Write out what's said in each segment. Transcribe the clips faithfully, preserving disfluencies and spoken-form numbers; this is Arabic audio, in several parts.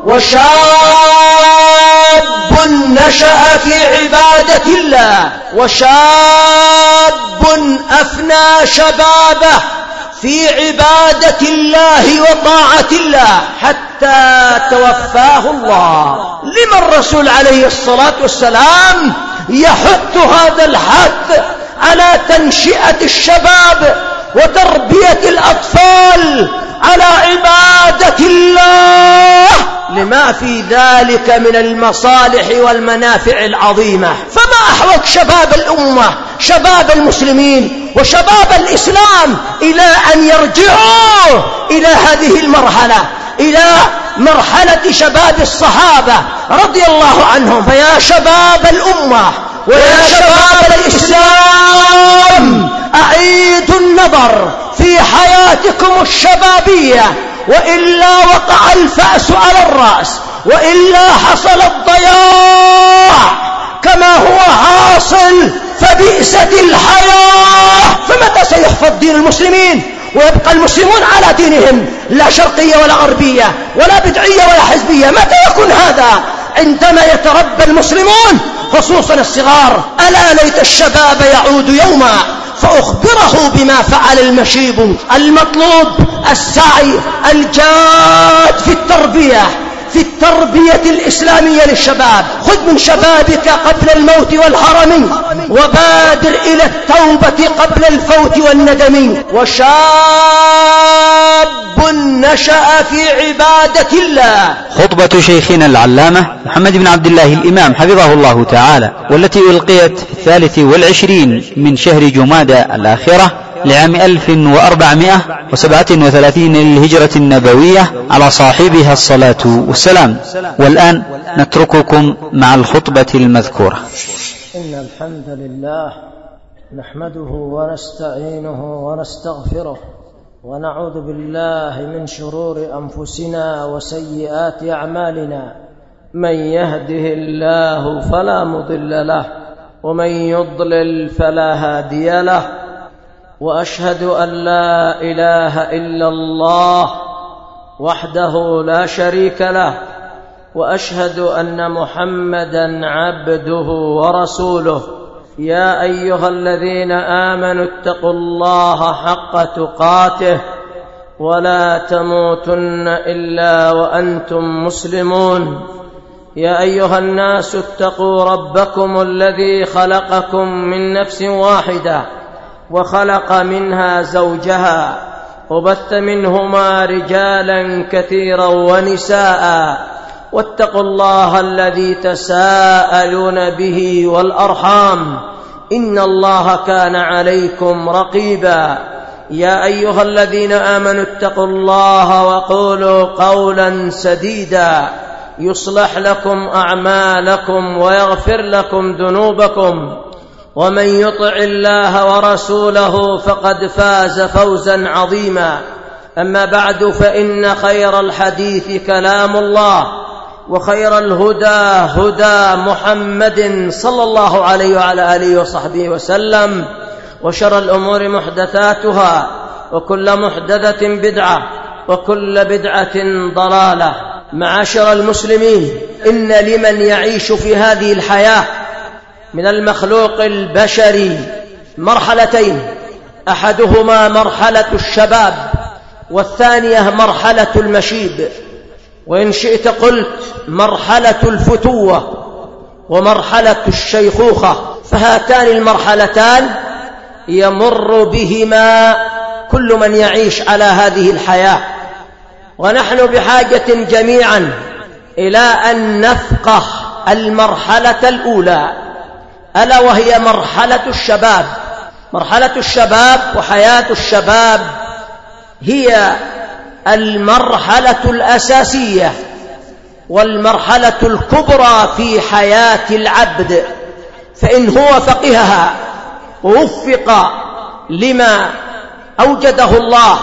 وشاب نشأ في عبادة الله، وشاب أفنى شبابه في عبادة الله وطاعة الله حتى توفاه الله. لما الرسول عليه الصلاة والسلام يحث هذا الحث على تنشئة الشباب وتربية الأطفال على عبادة الله؟ لما في ذلك من المصالح والمنافع العظيمة. فما أحوج شباب الأمة، شباب المسلمين وشباب الإسلام، إلى أن يرجعوا إلى هذه المرحلة، إلى مرحلة شباب الصحابة رضي الله عنهم. فيا شباب الأمة ويا شباب الإسلام، أعيدوا النظر في حياتكم الشبابية، وإلا وقع الفأس على الرأس، وإلا حصل الضياع كما هو حاصل، فبئست الحياة. فمتى سيحفظ دين المسلمين ويبقى المسلمون على دينهم، لا شرقية ولا غربية ولا بدعية ولا حزبية؟ متى يكون هذا؟ عندما يتربى المسلمون خصوصا الصغار. ألا ليت الشباب يعود يوما فأخبره بما فعل المشيب. المطلوب السعي الجاد في التربية، في التربية الإسلامية للشباب. خذ من شبابك قبل الموت والهرم، وبادر إلى التوبة قبل الفوت والندم. وشاب نشأ في عبادة الله. خطبة شيخنا العلامة محمد بن عبد الله الإمام حفظه الله تعالى، والتي ألقيت في الثالث والعشرين من شهر جمادى الآخرة لعام ألف وأربعمائة وسبعة وثلاثين للهجرة النبوية، على صاحبها الصلاة والسلام. والآن نترككم مع الخطبة المذكورة. إن الحمد لله نحمده ونستعينه ونستغفره، ونعوذ بالله من شرور أنفسنا وسيئات أعمالنا. من يهده الله فلا مضل له، ومن يضلل فلا هادي له. وأشهد أن لا إله إلا الله وحده لا شريك له، وأشهد أن محمدا عبده ورسوله. يا أيها الذين آمنوا اتقوا الله حق تقاته، ولا تموتن إلا وأنتم مسلمون. يا أيها الناس اتقوا ربكم الذي خلقكم من نفس واحدة، وخلق منها زوجها، وبث منهما رجالا كثيرا ونساء. واتقوا الله الذي تساءلون به والأرحام، إن الله كان عليكم رقيبا. يا أيها الذين آمنوا اتقوا الله وقولوا قولا سديدا يصلح لكم أعمالكم ويغفر لكم ذنوبكم، ومن يطع الله ورسوله فقد فاز فوزا عظيما. أما بعد، فإن خير الحديث كلام الله، وخير الهدى هدى محمد صلى الله عليه وعلى آله وصحبه وسلم، وشر الأمور محدثاتها، وكل محدثة بدعة، وكل بدعة ضلالة. معاشر المسلمين، إن لمن يعيش في هذه الحياة من المخلوق البشري مرحلتين، أحدهما مرحلة الشباب، والثانية مرحلة المشيب، وإن شئت قلت مرحلة الفتوة ومرحلة الشيخوخة. فهاتان المرحلتان يمر بهما كل من يعيش على هذه الحياة، ونحن بحاجة جميعا إلى أن نفقه المرحلة الأولى، ألا وهي مرحلة الشباب. مرحلة الشباب وحياة الشباب هي المرحلة الأساسية والمرحلة الكبرى في حياة العبد. فإن هو فقهها ووفق لما أوجده الله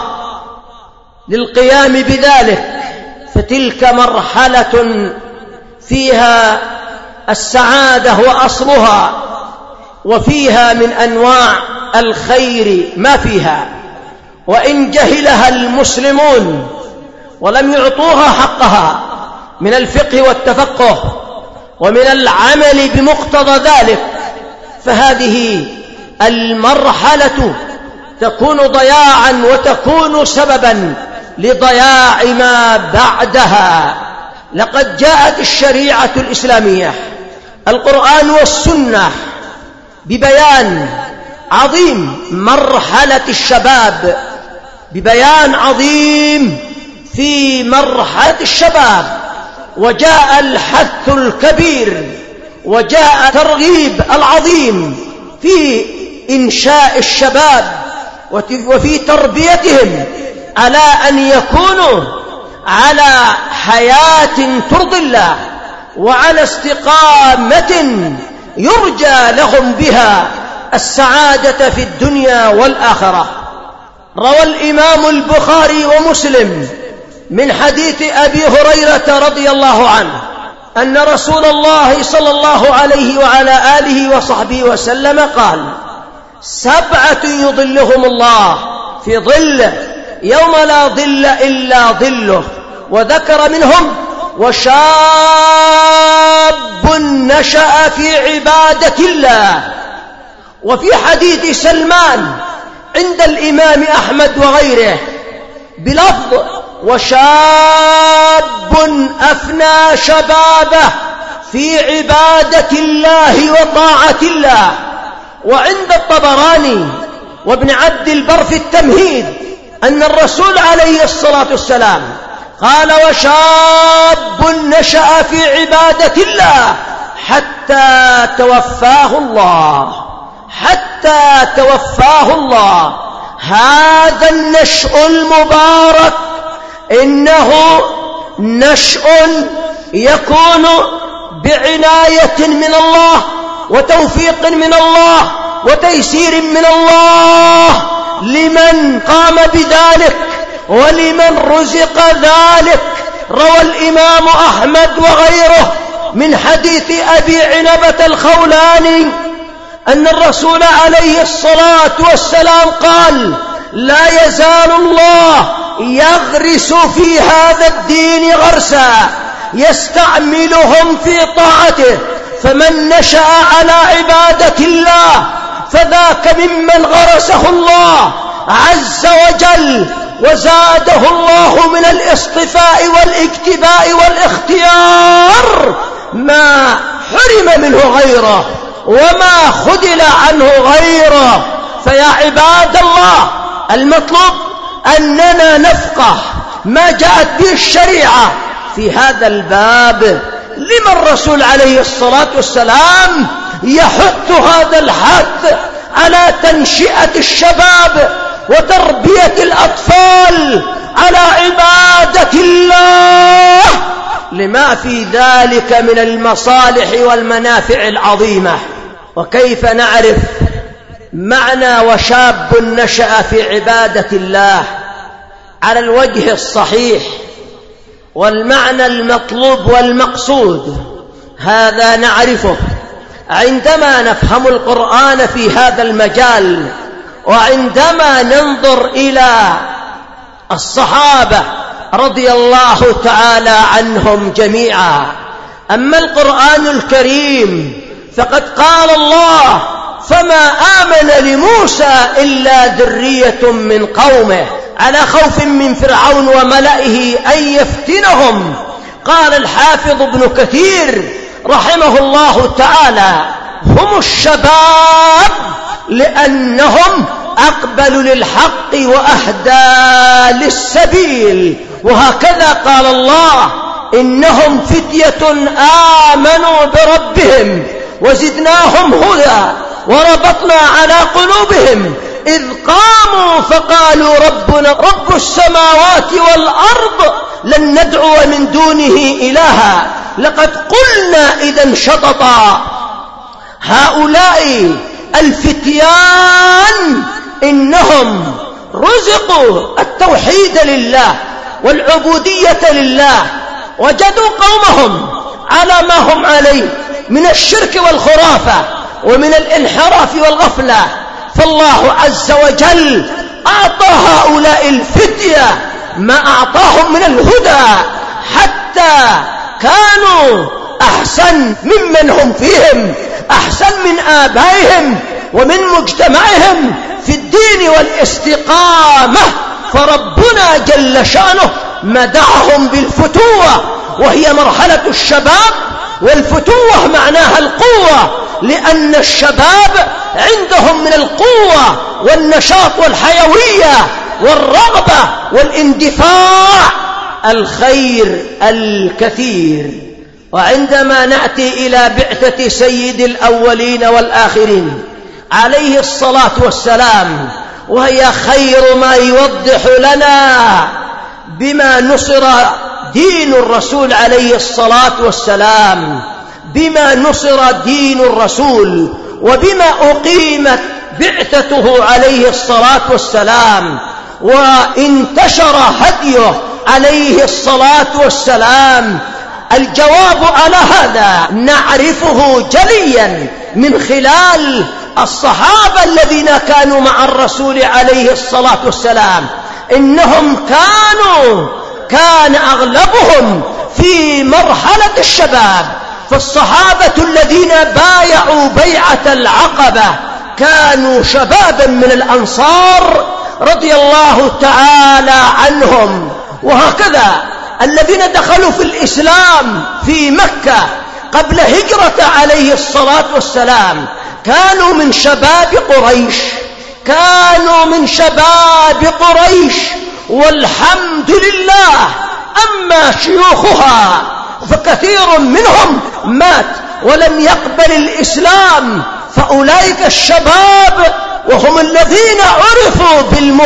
للقيام بذلك، فتلك مرحلة فيها السعادة وأصلها، وفيها من أنواع الخير ما فيها. وإن جهلها المسلمون ولم يعطوها حقها من الفقه والتفقه ومن العمل بمقتضى ذلك، فهذه المرحلة تكون ضياعا وتكون سببا لضياع ما بعدها. لقد جاءت الشريعة الإسلامية القرآن والسنة ببيان عظيم مرحلة الشباب، ببيان عظيم في مرحلة الشباب، وجاء الحث الكبير وجاء الترغيب العظيم في إنشاء الشباب وفي تربيتهم على أن يكونوا على حياة ترضي الله وعلى استقامة يرجى لهم بها السعادة في الدنيا والآخرة. روى الإمام البخاري ومسلم من حديث أبي هريرة رضي الله عنه أن رسول الله صلى الله عليه وعلى آله وصحبه وسلم قال: سبعة يظلهم الله في ظله يوم لا ظل إلا ظله، وذكر منهم: وشاب نشأ في عبادة الله. وفي حديث سلمان عند الإمام أحمد وغيره بلفظ: وشاب أفنى شبابه في عبادة الله وطاعة الله. وعند الطبراني وابن عبد البر في التمهيد أن الرسول عليه الصلاة والسلام قال: وشاب نشأ في عبادة الله حتى توفاه الله، حتى توفاه الله. هذا النشأ المبارك إنه نشأ يكون بعناية من الله وتوفيق من الله وتيسير من الله لمن قام بذلك ولمن رزق ذلك. روى الإمام أحمد وغيره من حديث أبي عنبة الخولاني أن الرسول عليه الصلاة والسلام قال: لا يزال الله يغرس في هذا الدين غرسا يستعملهم في طاعته، فمن نشأ على عبادة الله فذاك ممن غرسه الله عز وجل وزاده الله من الاصطفاء والاجتباء والاختيار ما حرم منه غيره وما خذل عنه غيره. فيا عباد الله، المطلوب أننا نفقه ما جاءت به الشريعة في هذا الباب. لما الرسول عليه الصلاة والسلام يحث هذا الحث على تنشئة الشباب وتربية الأطفال على عبادة الله؟ لما في ذلك من المصالح والمنافع العظيمة. وكيف نعرف معنى وشاب نشأ في عبادة الله على الوجه الصحيح والمعنى المطلوب والمقصود؟ هذا نعرفه عندما نفهم القرآن في هذا المجال، وعندما ننظر إلى الصحابة رضي الله تعالى عنهم جميعا. أما القرآن الكريم فقد قال الله: فما آمن لموسى إلا ذرية من قومه على خوف من فرعون وملئه أن يفتنهم. قال الحافظ ابن كثير رحمه الله تعالى: هم الشباب لأنهم أقبلوا للحق وأهدى للسبيل. وهكذا قال الله: إنهم فتية آمنوا بربهم وزدناهم هدى وربطنا على قلوبهم إذ قاموا فقالوا ربنا رب السماوات والأرض لن ندعو من دونه إلها لقد قلنا إذا شططا. هؤلاء الفتيان إنهم رزقوا التوحيد لله والعبودية لله، وجدوا قومهم على ما هم عليه من الشرك والخرافة ومن الانحراف والغفلة، فالله عز وجل أعطى هؤلاء الفتية ما أعطاهم من الهدى حتى كانوا أحسن ممن هم فيهم، أحسن من آبائهم ومن مجتمعهم في الدين والاستقامة. فربنا جل شأنه مدحهم بالفتوة، وهي مرحلة الشباب، والفتوة معناها القوة، لأن الشباب عندهم من القوة والنشاط والحيوية والرغبة والاندفاع الخير الكثير. وعندما نأتي إلى بعثة سيد الأولين والآخرين عليه الصلاة والسلام، وهي خير ما يوضح لنا بما نصر دين الرسول عليه الصلاة والسلام، بما نصر دين الرسول، وبما أقيمت بعثته عليه الصلاة والسلام، وانتشر هديه عليه الصلاة والسلام. الجواب على هذا نعرفه جليا من خلال الصحابة الذين كانوا مع الرسول عليه الصلاة والسلام. إنهم كانوا كان أغلبهم في مرحلة الشباب، فالصحابة الذين بايعوا بيعة العقبة كانوا شبابا من الأنصار رضي الله تعالى عنهم. وهكذا الذين دخلوا في الإسلام في مكة قبل هجرة عليه الصلاة والسلام كانوا من شباب قريش، كانوا من شباب قريش، والحمد لله. أما شيوخها فكثير منهم مات ولم يقبل الإسلام، فأولئك الشباب وهم الذين عرفوا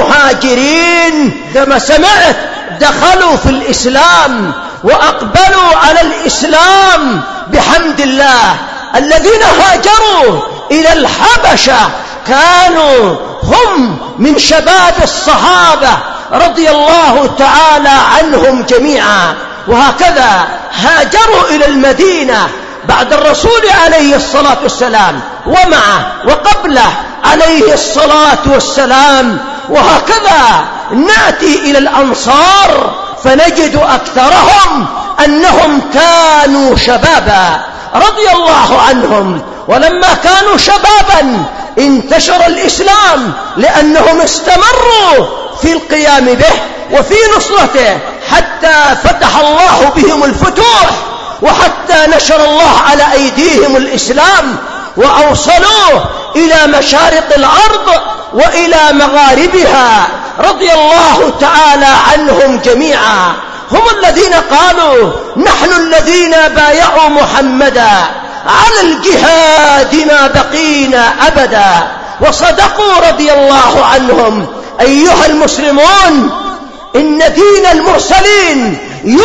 بالمهاجرين كما سمعت دخلوا في الإسلام وأقبلوا على الإسلام بحمد الله. الذين هاجروا إلى الحبشة كانوا هم من شباب الصحابة رضي الله تعالى عنهم جميعا. وهكذا هاجروا إلى المدينة بعد الرسول عليه الصلاة والسلام ومعه وقبله عليه الصلاة والسلام. وهكذا نأتي إلى الأنصار فنجد أكثرهم أنهم كانوا شبابا رضي الله عنهم، ولما كانوا شبابا انتشر الإسلام لأنهم استمروا في القيام به وفي نصرته حتى فتح الله بهم الفتوح، وحتى نشر الله على أيديهم الإسلام وأوصلوه إلى مشارق الأرض وإلى مغاربها رضي الله تعالى عنهم جميعا. هم الذين قالوا نحن الذين بايعوا محمدا على الجهاد ما بقينا أبدا، وصدقوا رضي الله عنهم. أيها المسلمون، إن دين المرسلين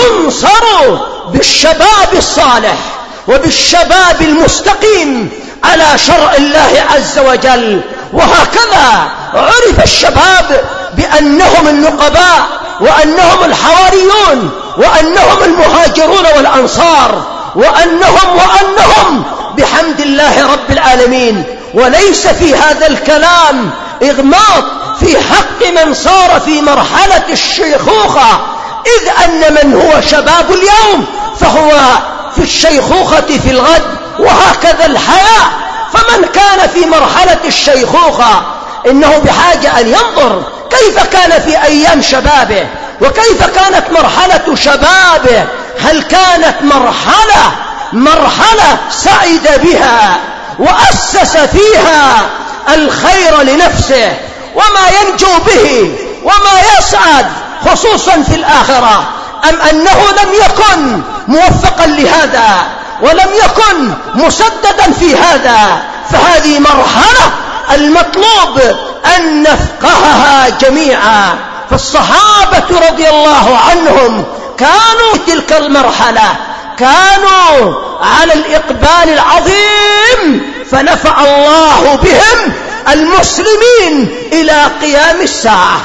ينصر بالشباب الصالح وبالشباب المستقيم على شرع الله عز وجل. وهكذا عرف الشباب بأنهم النقباء وأنهم الحواريون وأنهم المهاجرون والأنصار وأنهم وأنهم بحمد الله رب العالمين. وليس في هذا الكلام إغماض في حق من صار في مرحلة الشيخوخة، إذ أن من هو شباب اليوم فهو في الشيخوخة في الغد، وهكذا الحياة. فمن كان في مرحلة الشيخوخة إنه بحاجة أن ينظر كيف كان في أيام شبابه وكيف كانت مرحلة شبابه. هل كانت مرحلة مرحلة سعد بها وأسس فيها الخير لنفسه وما ينجو به وما يسعد خصوصا في الآخرة، أم أنه لم يكن موفقا لهذا ولم يكن مسددا في هذا؟ فهذه مرحلة المطلوب أن نفقهها جميعا. فالصحابة رضي الله عنهم كانوا تلك المرحلة كانوا على الإقبال العظيم، فنفع الله بهم المسلمين إلى قيام الساعة.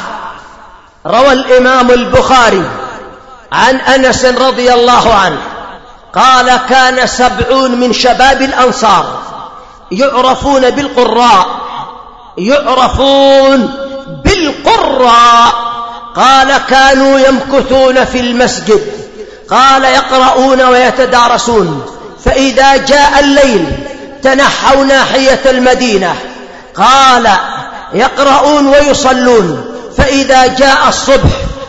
روى الإمام البخاري عن أنس رضي الله عنه قال كان سبعون من شباب الأنصار يعرفون بالقراء يعرفون بالقراء قال كانوا يمكثون في المسجد قال يقرؤون ويتدارسون، فإذا جاء الليل تنحوا ناحية المدينة. قال يقرؤون ويصلون، فإذا جاء الصبح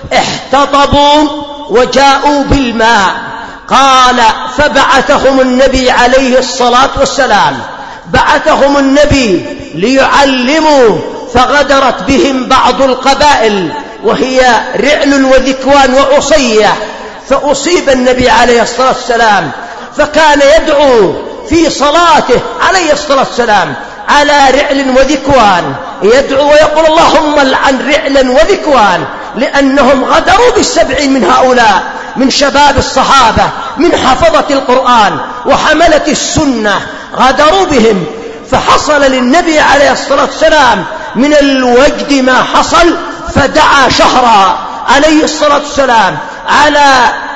احتطبوا وجاءوا بالماء. قال فبعثهم النبي عليه الصلاة والسلام بعثهم النبي ليعلموا، فغدرت بهم بعض القبائل وهي رعل وذكوان وعصية، فأصيب النبي عليه الصلاة والسلام، فكان يدعو في صلاته عليه الصلاة والسلام على رعل وذكوان، يدعو ويقول اللهم لعن رعلا وذكوان، لأنهم غدروا بالسبعين من هؤلاء، من شباب الصحابة، من حفظة القرآن وحملة السنة، غدروا بهم. فحصل للنبي عليه الصلاة والسلام من الوجد ما حصل، فدعا شهرا عليه الصلاة والسلام على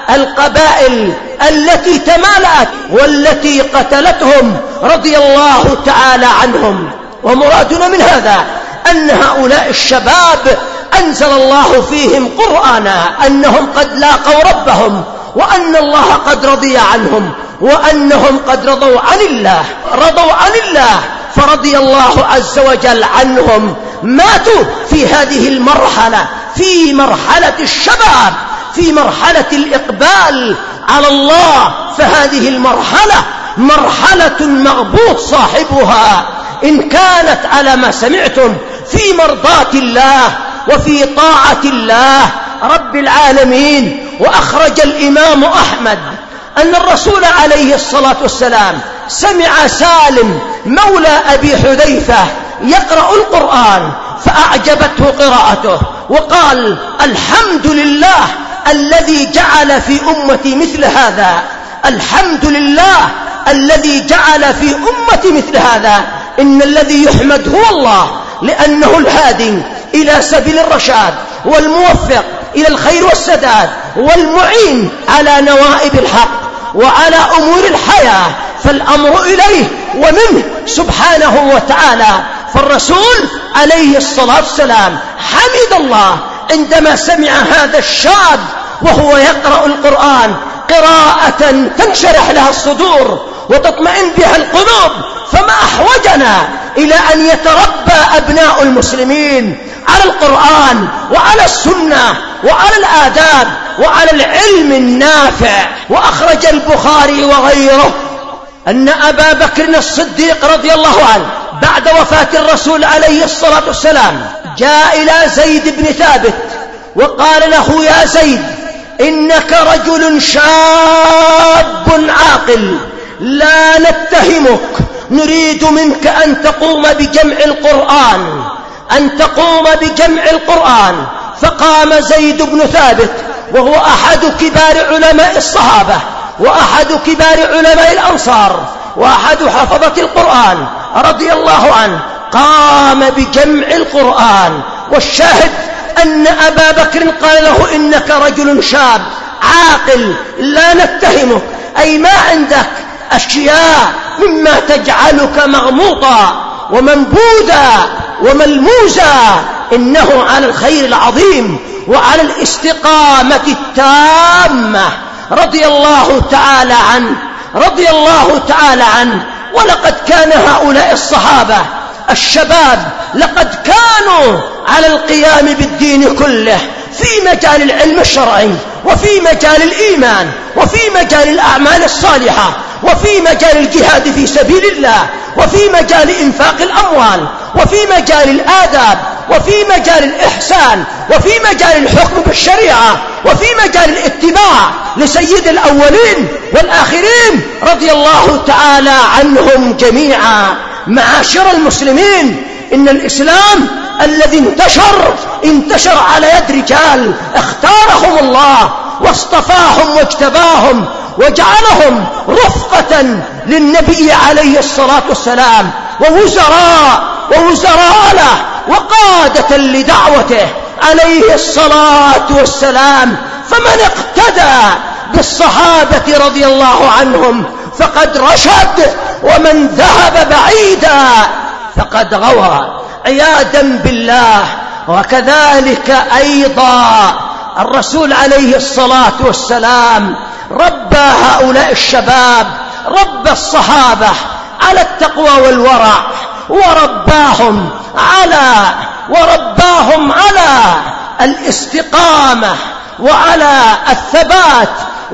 القبائل التي تمالأت والتي قتلتهم رضي الله تعالى عنهم. ومرادنا من هذا أن هؤلاء الشباب أنزل الله فيهم قرآنا، أنهم قد لاقوا ربهم، وأن الله قد رضي عنهم، وأنهم قد رضوا عن الله رضوا عن الله فرضي الله عز وجل عنهم. ماتوا في هذه المرحلة، في مرحلة الشباب، في مرحلة الإقبال على الله. فهذه المرحلة مرحلة مغبوط صاحبها إن كانت على ما سمعتم في مرضاة الله وفي طاعة الله رب العالمين. وأخرج الإمام أحمد أن الرسول عليه الصلاة والسلام سمع سالم مولى أبي حذيفة يقرأ القرآن فأعجبته قراءته، وقال الحمد لله الذي جعل في أمتي مثل هذا، الحمد لله الذي جعل في أمتي مثل هذا. إن الذي يحمد هو الله، لأنه الهادي إلى سبيل الرشاد والموفق إلى الخير والسداد والمعين على نوائب الحق وعلى أمور الحياة، فالأمر إليه ومنه سبحانه وتعالى. فالرسول عليه الصلاة والسلام حمد الله عندما سمع هذا الشاب وهو يقرأ القرآن قراءة تنشرح لها الصدور وتطمئن بها القلوب. فما أحوجنا إلى أن يتربى أبناء المسلمين على القرآن وعلى السنة وعلى الآداب وعلى العلم النافع. وأخرج البخاري وغيره أن أبا بكر الصديق رضي الله عنه بعد وفاة الرسول عليه الصلاة والسلام جاء إلى زيد بن ثابت وقال له يا زيد إنك رجل شاب عاقل لا نتهمك، نريد منك أن تقوم بجمع القرآن أن تقوم بجمع القرآن. فقام زيد بن ثابت وهو أحد كبار علماء الصحابة وأحد كبار علماء الأنصار وأحد حفظة القرآن رضي الله عنه، قام بجمع القرآن. والشاهد أن أبا بكر قال له إنك رجل شاب عاقل لا نتهمك، أي ما عندك أشياء مما تجعلك مغموطا ومنبوذا وملموزا، إنه على الخير العظيم وعلى الاستقامة التامة رضي الله تعالى عنه رضي الله تعالى عنه. ولقد كان هؤلاء الصحابة الشباب لقد كانوا على القيام بالدين كله في مجال العلم الشرعي وفي مجال الإيمان وفي مجال الأعمال الصالحة وفي مجال الجهاد في سبيل الله وفي مجال إنفاق الأموال وفي مجال الآداب وفي مجال الإحسان وفي مجال الحكم بالشريعة وفي مجال الاتباع لسيد الأولين والآخرين رضي الله تعالى عنهم جميعا. معاشر المسلمين، إن الإسلام الذي انتشر انتشر على يد رجال اختارهم الله واصطفاهم واجتباهم وجعلهم رفقة للنبي عليه الصلاة والسلام ووزراء ووزراء له وقادة لدعوته عليه الصلاة والسلام. فمن اقتدى بالصحابة رضي الله عنهم فقد رشد، ومن ذهب بعيدا فقد غوى عياذا بالله. وكذلك أيضا الرسول عليه الصلاة والسلام ربى هؤلاء الشباب، ربى الصحابة على التقوى والورع، ورباهم على ورباهم على الاستقامة وعلى الثبات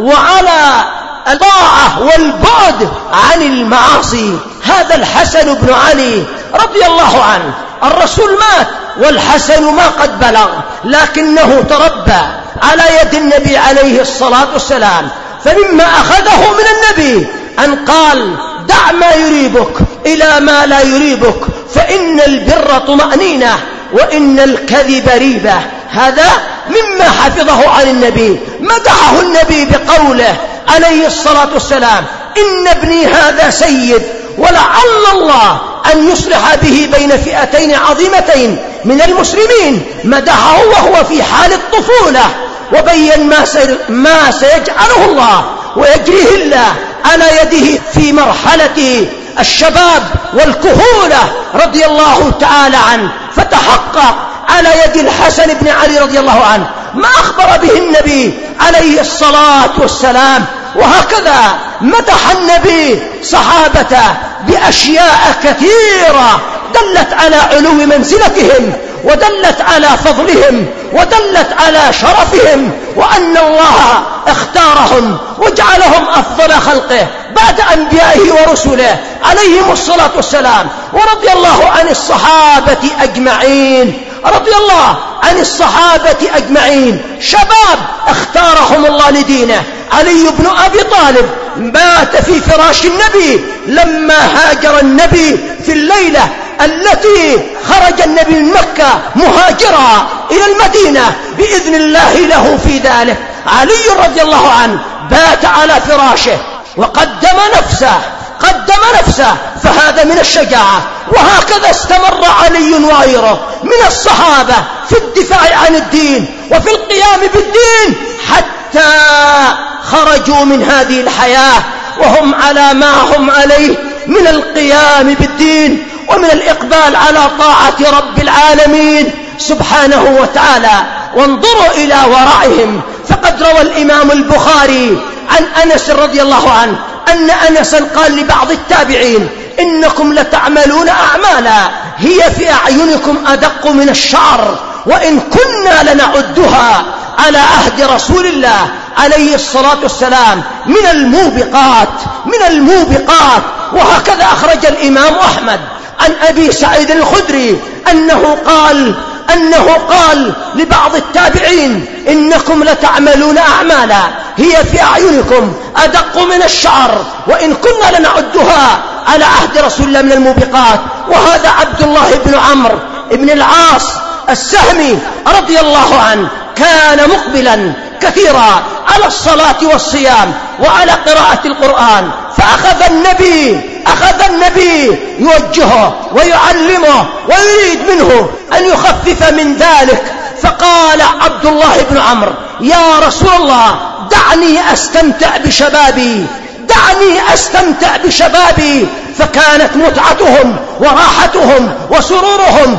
وعلى الطاعة والبعد عن المعاصي. هذا الحسن بن علي رضي الله عنه، الرسول مات والحسن ما قد بلغ، لكنه تربى على يد النبي عليه الصلاة والسلام. فمما أخذه من النبي أن قال: دع ما يريبك إلى ما لا يريبك، فإن البر طمأنينة وإن الكذب ريبة. هذا مما حفظه عن النبي. مدحه النبي بقوله عليه الصلاة والسلام: إن ابني هذا سيد، ولعل الله أن يصلح به بين فئتين عظيمتين من المسلمين. مدحه وهو في حال الطفولة، وبين ما, ما سيجعله الله ويجريه الله على يده في مرحلة الشباب والكهولة رضي الله تعالى عنه. فتحقق على يد الحسن بن علي رضي الله عنه ما أخبر به النبي عليه الصلاة والسلام. وهكذا مدح النبي صحابته بأشياء كثيرة دلت على علو منزلتهم، ودلت على فضلهم، ودلت على شرفهم، وأن الله اختارهم وجعلهم أفضل خلقه بعد أنبيائه ورسله عليهم الصلاة والسلام. ورضي الله عن الصحابة أجمعين، رضي الله عن الصحابة أجمعين، شباب اختارهم الله لدينه. علي بن أبي طالب مات في فراش النبي لما هاجر النبي في الليلة التي خرج النبي من مكة مهاجرا إلى المدينة بإذن الله له في ذلك. علي رضي الله عنه بات على فراشه وقدم نفسه قدم نفسه فهذا من الشجاعة. وهكذا استمر علي وغيره من الصحابة في الدفاع عن الدين وفي القيام بالدين حتى خرجوا من هذه الحياة وهم على ما هم عليه من القيام بالدين ومن الإقبال على طاعة رب العالمين سبحانه وتعالى. وانظروا إلى ورعهم، فقد روى الإمام البخاري عن أنس رضي الله عنه أن أنسا قال لبعض التابعين: إنكم لتعملون أعمالا هي في أعينكم أدق من الشعر، وإن كنا لنعدها على عهد رسول الله عليه الصلاة والسلام من الموبقات من الموبقات. وهكذا أخرج الإمام أحمد عن أبي سعيد الخدري أنه قال أنه قال لبعض التابعين: إنكم لتعملون أعمالا هي في أعينكم أدق من الشعر، وإن كنا لنعدها على عهد رسول الله من الموبقات. وهذا عبد الله بن عمرو بن العاص السهمي رضي الله عنه كان مقبلا كثيرا على الصلاة والصيام وعلى قراءة القرآن، فأخذ النبي أخذ النبي يوجهه ويعلمه ويريد منه أن يخفف من ذلك. فقال عبد الله بن عمرو: يا رسول الله دعني أستمتع بشبابي دعني أستمتع بشبابي. فكانت متعتهم وراحتهم وسرورهم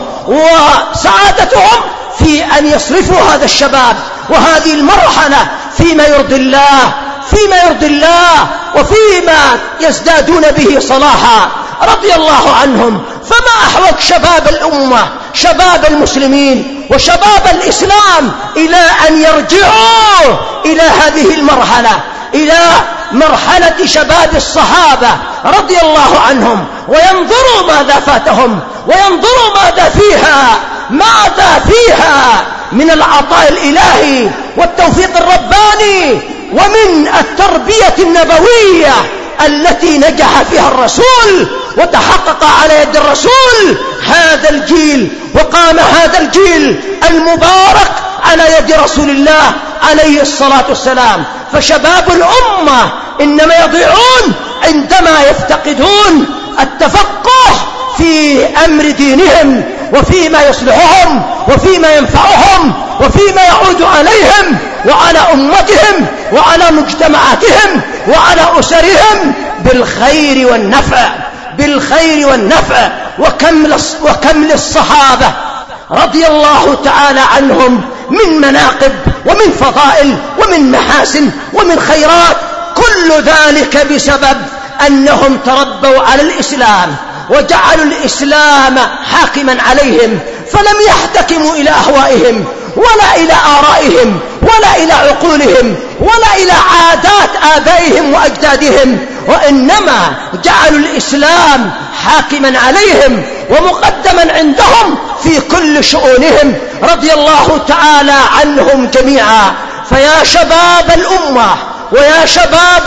وسعادتهم في أن يصرفوا هذا الشباب وهذه المرحلة فيما يرضي الله فيما يرضي الله وفيما يزدادون به صلاحا رضي الله عنهم. فما أحوج شباب الأمة شباب المسلمين وشباب الإسلام إلى أن يرجعوا إلى هذه المرحلة، إلى مرحلة شباب الصحابة رضي الله عنهم، وينظروا ماذا فاتهم وينظروا ماذا فيها ماذا فيها من العطاء الإلهي والتوفيق الرباني ومن التربية النبوية التي نجح فيها الرسول وتحقق على يد الرسول هذا الجيل، وقام هذا الجيل المبارك على يد رسول الله عليه الصلاة والسلام. فشباب الأمة إنما يضيعون عندما يفتقدون التفقه في أمر دينهم وفيما يصلحهم وفيما ينفعهم وفيما يعود عليهم وعلى أمتهم وعلى مجتمعاتهم وعلى أسرهم بالخير والنفع بالخير والنفع. وكم وكم للصحابة رضي الله تعالى عنهم من مناقب ومن فضائل ومن محاسن ومن خيرات، كل ذلك بسبب أنهم تربوا على الإسلام وجعلوا الإسلام حاكما عليهم، فلم يحتكموا إلى أهوائهم ولا إلى آرائهم ولا إلى عقولهم ولا إلى عادات آبائهم وأجدادهم، وإنما جعلوا الإسلام حاكما عليهم ومقدما عندهم في كل شؤونهم، رضي الله تعالى عنهم جميعا. فيا شباب الأمة ويا شباب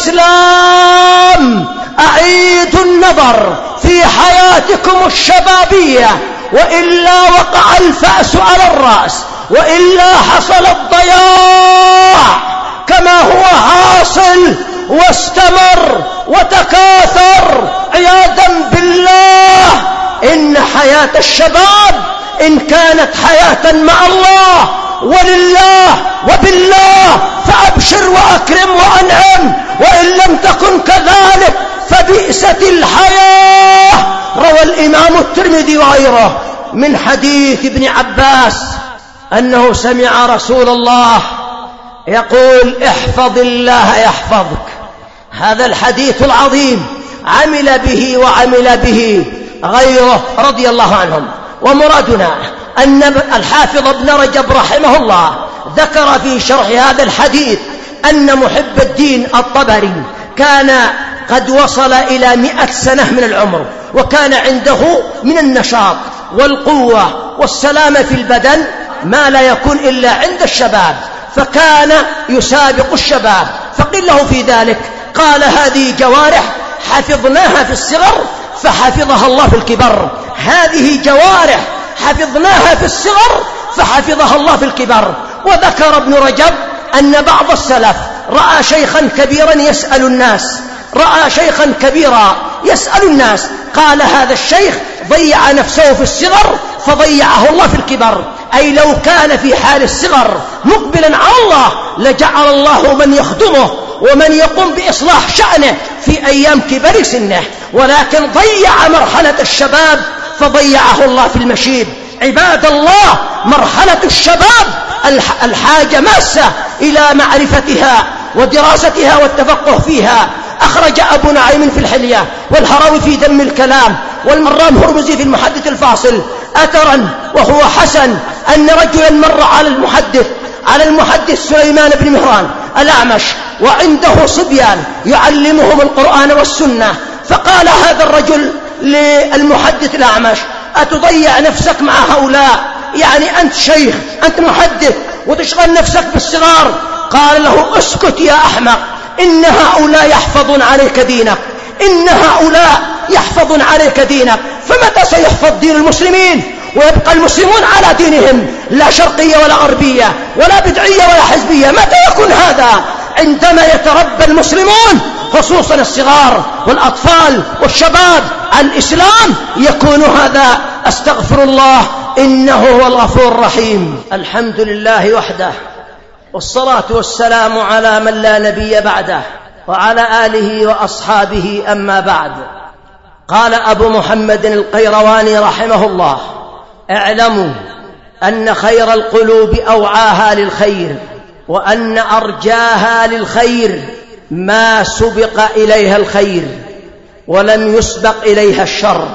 الإسلام، أعيدوا النظر في حياتكم الشبابية، وإلا وقع الفأس على الرأس، وإلا حصل الضياع كما هو حاصل واستمر وتكاثر عياذا بالله. إن حياة الشباب إن كانت حياة مع الله ولله وبالله فأبشر وأكرم وأنعم، وإن لم تكن كذلك فبئست الحياة. روى الإمام الترمذي وغيره من حديث ابن عباس أنه سمع رسول الله يقول: احفظ الله يحفظك. هذا الحديث العظيم عمل به وعمل به غيره رضي الله عنهم. ومرادنا أن الحافظ ابن رجب رحمه الله ذكر في شرح هذا الحديث أن محب الدين الطبري كان قد وصل إلى مئة سنة من العمر، وكان عنده من النشاط والقوة والسلامة في البدن ما لا يكون إلا عند الشباب، فكان يسابق الشباب. فقيل له في ذلك قال: هذه جوارح حفظناها في الصغر فحفظها الله في الكبر. هذه جوارح حفظناها في الصغر فحفظها الله في الكبر. وذكر ابن رجب أن بعض السلف رأى شيخا كبيرا يسأل الناس رأى شيخا كبيرا يسأل الناس قال: هذا الشيخ ضيع نفسه في الصغر فضيعه الله في الكبر. أي لو كان في حال الصغر مقبلا على الله لجعل الله من يخدمه ومن يقوم بإصلاح شأنه في أيام كبر سنه، ولكن ضيع مرحلة الشباب فضيعه الله في المشيب. عباد الله، مرحلة الشباب الحاجة ماسة إلى معرفتها ودراستها والتفقه فيها. أخرج أبو نعيم في الحلية والهروي في ذم الكلام والمرام هرمزي في المحدث الفاصل أثرا وهو حسن أن رجلا مر على المحدث على المحدث سليمان بن مهران الأعمش وعنده صبيان يعلمهم القرآن والسنة، فقال هذا الرجل للمحدث الأعمش: أتضيع نفسك مع هؤلاء؟ يعني أنت شيخ، أنت محدث وتشغل نفسك بالصغار. قال له: اسكت يا أحمق، إن هؤلاء يحفظون عليك دينك، إن هؤلاء يحفظون عليك دينك. فمتى سيحفظ دين المسلمين ويبقى المسلمون على دينهم، لا شرقية ولا غربية ولا بدعية ولا حزبية؟ متى يكون هذا؟ عندما يتربى المسلمون خصوصا الصغار والأطفال والشباب على الإسلام يكون هذا. أستغفر الله إنه هو الغفور الرحيم. الحمد لله وحده، والصلاة والسلام على من لا نبي بعده، وعلى آله وأصحابه. أما بعد، قال أبو محمد القيرواني رحمه الله: اعلموا أن خير القلوب أوعاها للخير، وأن أرجاها للخير ما سبق إليها الخير ولم يسبق إليها الشر.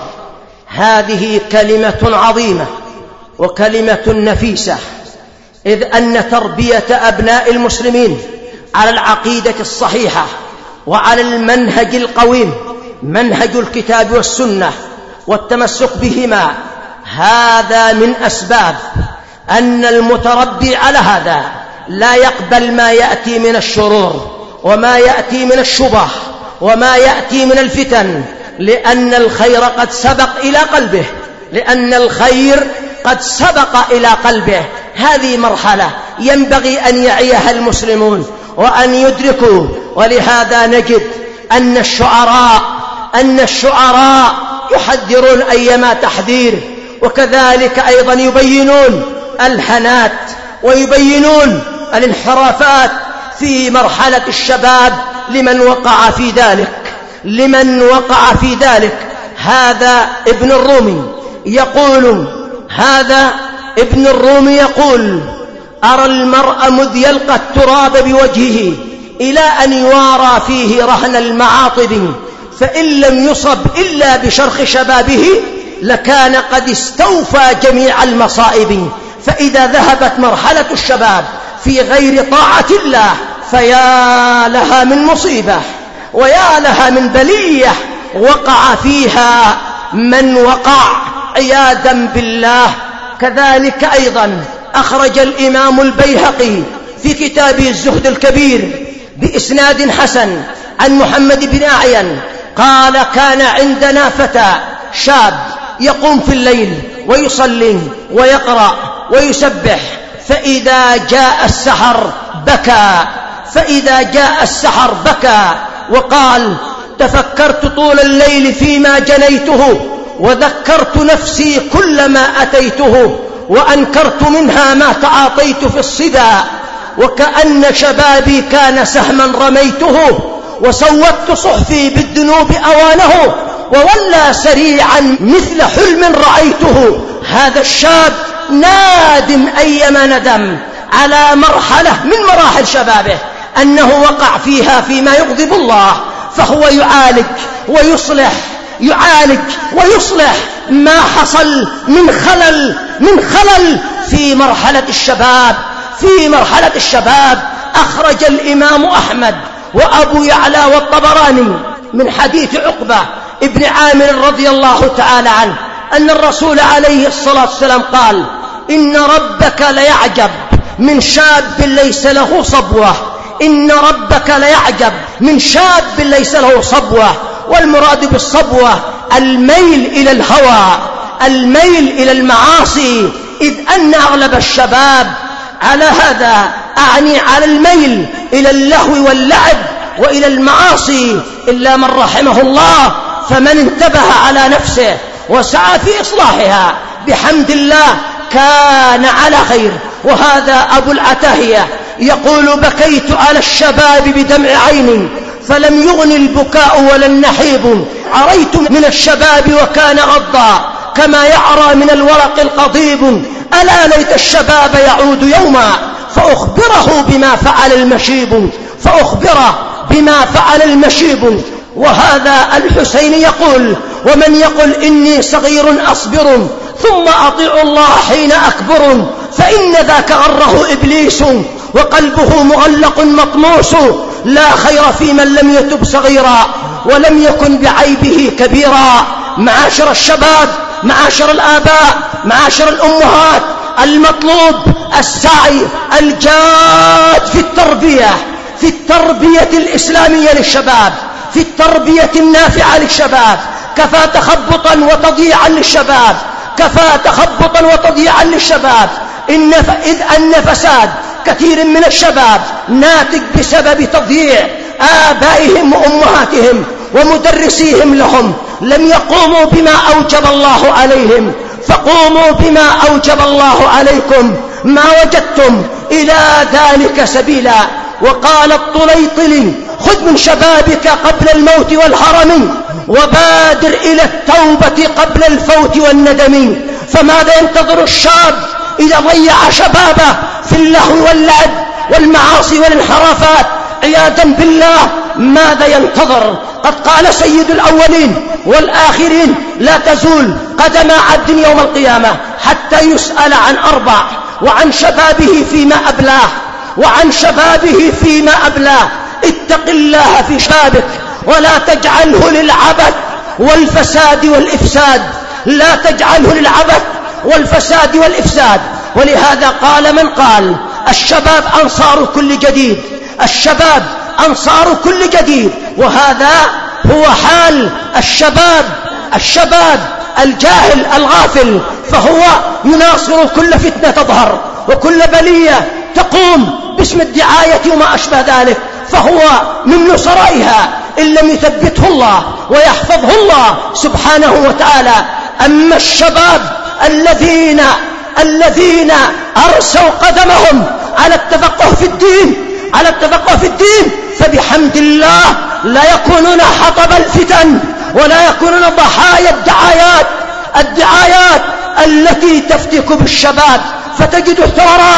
هذه كلمة عظيمة وكلمة نفيسة، إذ أن تربية أبناء المسلمين على العقيدة الصحيحة وعلى المنهج القويم، منهج الكتاب والسنة والتمسك بهما، هذا من أسباب أن المتربي على هذا لا يقبل ما يأتي من الشرور وما يأتي من الشبه وما يأتي من الفتن، لأن الخير قد سبق إلى قلبه، لأن الخير قد سبق إلى قلبه. هذه مرحلة ينبغي أن يعيها المسلمون وأن يدركوا. ولهذا نجد أن الشعراء أن الشعراء يحذرون أيما تحذير، وكذلك أيضا يبينون الهنات ويبينون الانحرافات في مرحلة الشباب لمن وقع في ذلك لمن وقع في ذلك. هذا ابن الرومي يقول هذا ابن الرومي يقول: أرى المرء مذ يلقى التراب بوجهه إلى أن يوارى فيه رهن المعاطب، فإن لم يصب إلا بشرخ شبابه لكان قد استوفى جميع المصائب. فإذا ذهبت مرحلة الشباب في غير طاعة الله فيا لها من مصيبة ويا لها من بلية وقع فيها من وقع عياذا بالله. كذلك أيضا أخرج الإمام البيهقي في كتابه الزهد الكبير بإسناد حسن عن محمد بن أعين قال: كان عندنا فتى شاب يقوم في الليل ويصلي ويقرأ ويسبح، فإذا جاء السحر بكى فإذا جاء السحر بكى وقال: تفكرت طول الليل فيما جنيته، وذكرت نفسي كلما أتيته، وأنكرت منها ما تعاطيت في الصدى، وكأن شبابي كان سهما رميته، وسودت صحفي بالذنوب أوانه، وولى سريعا مثل حلم رأيته. هذا الشاب نادم أيما ندم على مرحلة من مراحل شبابه أنه وقع فيها فيما يغضب الله، فهو يعالج ويصلح يعالج ويصلح ما حصل من خلل من خلل في مرحلة الشباب في مرحلة الشباب. أخرج الإمام أحمد وأبو يعلى والطبراني من حديث عقبة ابن عامر رضي الله تعالى عنه أن الرسول عليه الصلاة والسلام قال: إن ربك ليعجب من شاب ليس له صبوة إن ربك ليعجب من شاب ليس له صبوة. والمراد بالصبوة الميل إلى الهوى، الميل إلى المعاصي، إذ أن أغلب الشباب على هذا، أعني على الميل إلى اللهو واللعب وإلى المعاصي، إلا من رحمه الله. فمن انتبه على نفسه وسعى في إصلاحها بحمد الله كان على خير. وهذا أبو العتاهية يقول: بكيت على الشباب بدمع عين، فلم يغن البكاء ولا النحيب، عريت من الشباب وكان غضا كما يعرى من الورق القضيب، ألا ليت الشباب يعود يوما فأخبره بما فعل المشيب فأخبره بما فعل المشيب. وهذا الحسين يقول: ومن يقل إني صغير أصبر ثم أطيع الله حين أكبر، فإن ذاك غره إبليس وقلبه مغلق مطموس، لا خير في من لم يتب صغيرا ولم يكن بعيبه كبيرا. معاشر الشباب، معاشر الآباء، معاشر الأمهات، المطلوب السعي الجاد في التربية في التربية الإسلامية للشباب، في التربية النافعة للشباب. كفى تخبطا وتضييعا للشباب كفى تخبطا وتضييعا للشباب إن ف... إذ أن فساد كثير من الشباب ناتج بسبب تضييع آبائهم وأمهاتهم ومدرسيهم لهم، لم يقوموا بما أوجب الله عليهم، فقوموا بما أوجب الله عليكم، ما وجدتم إلى ذلك سبيلا. وقال الطليطلي: خذ من شبابك قبل الموت والهرم، وبادر إلى التوبة قبل الفوت والندم. فماذا ينتظر الشاب إذا ضيع شبابه في اللهو واللعب والمعاصي والانحرافات عياذا بالله؟ ماذا ينتظر؟ قد قال سيد الأولين والآخرين: لا تزول قدم عبد يوم القيامة حتى يسأل عن أربع: وعن شبابه فيما أبلاه وعن شبابه فيما أبلاه. اتق الله في شبابك ولا تجعله للعبث والفساد والإفساد لا تجعله للعبث والفساد والإفساد. ولهذا قال من قال: الشباب أنصار كل جديد، الشباب أنصار كل جديد. وهذا هو حال الشباب الشباب الجاهل الغافل، فهو يناصر كل فتنة تظهر وكل بلية تقوم باسم الدعاية وما أشبه ذلك، فهو من نصرائها إن لم يثبته الله ويحفظه الله سبحانه وتعالى. أما الشباب الذين الذين أرسوا قدمهم على التفقه في الدين على التفقه في الدين فبحمد الله لا يكونون حطب الفتن ولا يكونون ضحايا الدعايات الدعايات التي تفتك بالشباب. فتجد الثورات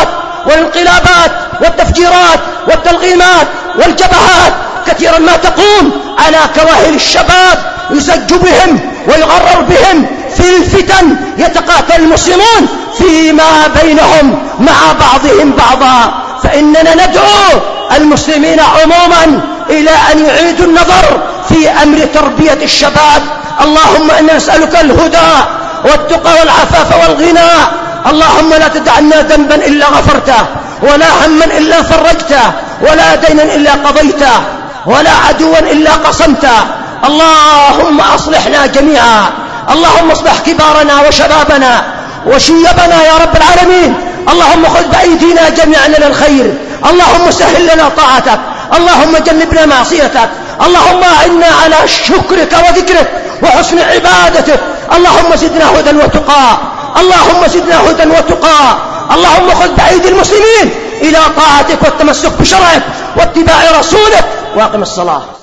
والانقلابات والتفجيرات والتلغيمات والجبهات كثيرا ما تقوم على كواهل الشباب، يزج بهم ويغرر بهم في الفتن، يتقاتل المسلمون فيما بينهم مع بعضهم بعضا. فإننا ندعو المسلمين عموما إلى أن يعيدوا النظر في أمر تربية الشباب. اللهم إنا نسألك الهدى والتقى والعفاف والغنى. اللهم لا تدع لنا ذنبا إلا غفرته، ولا هما إلا فرجته، ولا دينا إلا قضيته، ولا عدوا إلا قصمته. اللهم أصلحنا جميعا، اللهم اصلح كبارنا وشبابنا وشيبنا يا رب العالمين. اللهم خذ بأيدينا جميعا إلى الخير، اللهم سهل لنا طاعتك، اللهم جنبنا معصيتك، اللهم أعنا على شكرك وذكرك وحسن عبادتك. اللهم زدنا هدى وتقى، اللهم زدنا هدى وتقى. اللهم خذ بأيدي المسلمين إلى طاعتك والتمسك بشرعك واتباع رسولك. واقم الصلاة.